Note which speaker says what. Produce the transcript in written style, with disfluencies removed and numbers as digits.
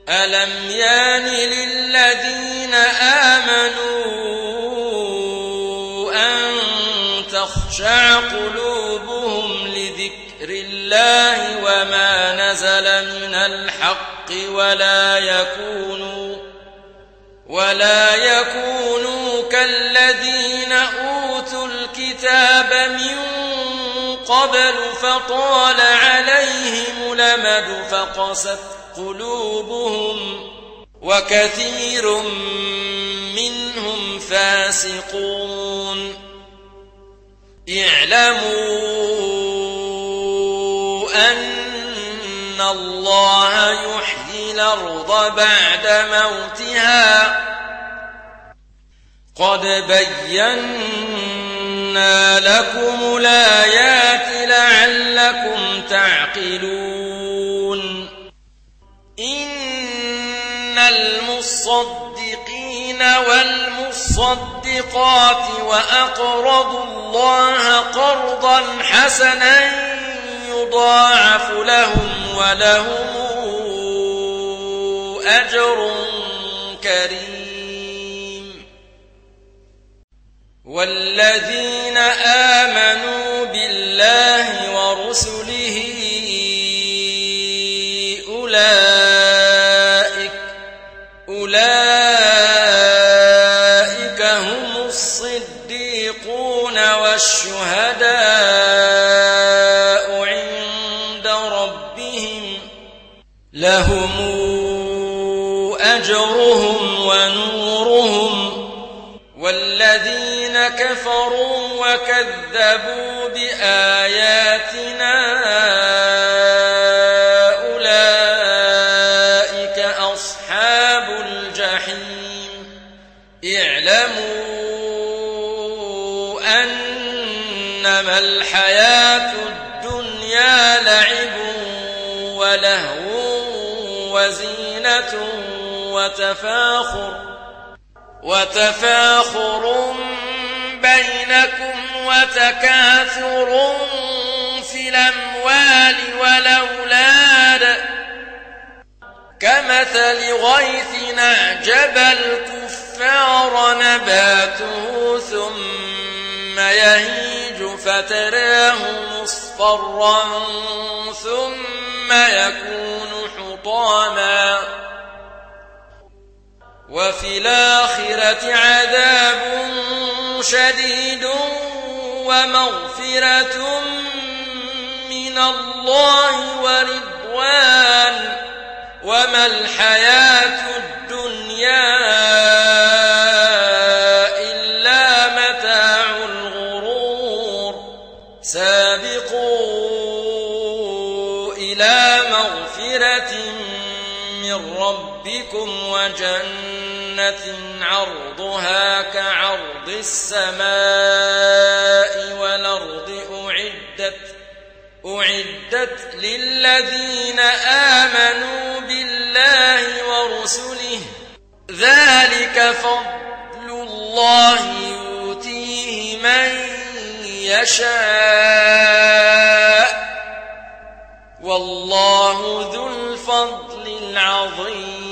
Speaker 1: ألم يان للذين آمنوا أن تخشع قلوبهم لذكر الله وما نزل من الحق ولا يكونوا كالذين أوتوا الكتاب من قبل فطال عليهم الأمد فقست قلوبهم وكثير منهم فاسقون اعلموا أن الله يحيي الأرض بعد موتها قد بينا لكم الآيات لعلكم تعقلون إن المصدقين والمصدقات وأقرضوا الله قرضا حسنا يضاعف لهم ولهم أجر كريم والذين آمنوا بالله ورسله أولئك هم الصديقون والشهداء عند ربهم لهم أجرهم ونورهم والذين كفروا وكذبوا بآياتنا أولئك أصحاب الجحيم اعلموا أنما الحياة الدنيا لعب ولهو وزينة وتفاخر بينكم وتكاثر في الأموال والأولاد كمثل غيث أعجب الكفار نباته ثم يهيج فتراه مصفرا ثم يكون حطاما وفي الآخرة عذاب شديد ومغفرة من الله ورضوان وما الحياة الدنيا إلا متاع الغرور سابقوا إلى مغفرة من ربكم وجنة عرضها كعرض السماء والأرض أعدت للذين آمنوا بالله ورسله ذلك فضل الله يؤتيه من يشاء والله ذو الفضل العظيم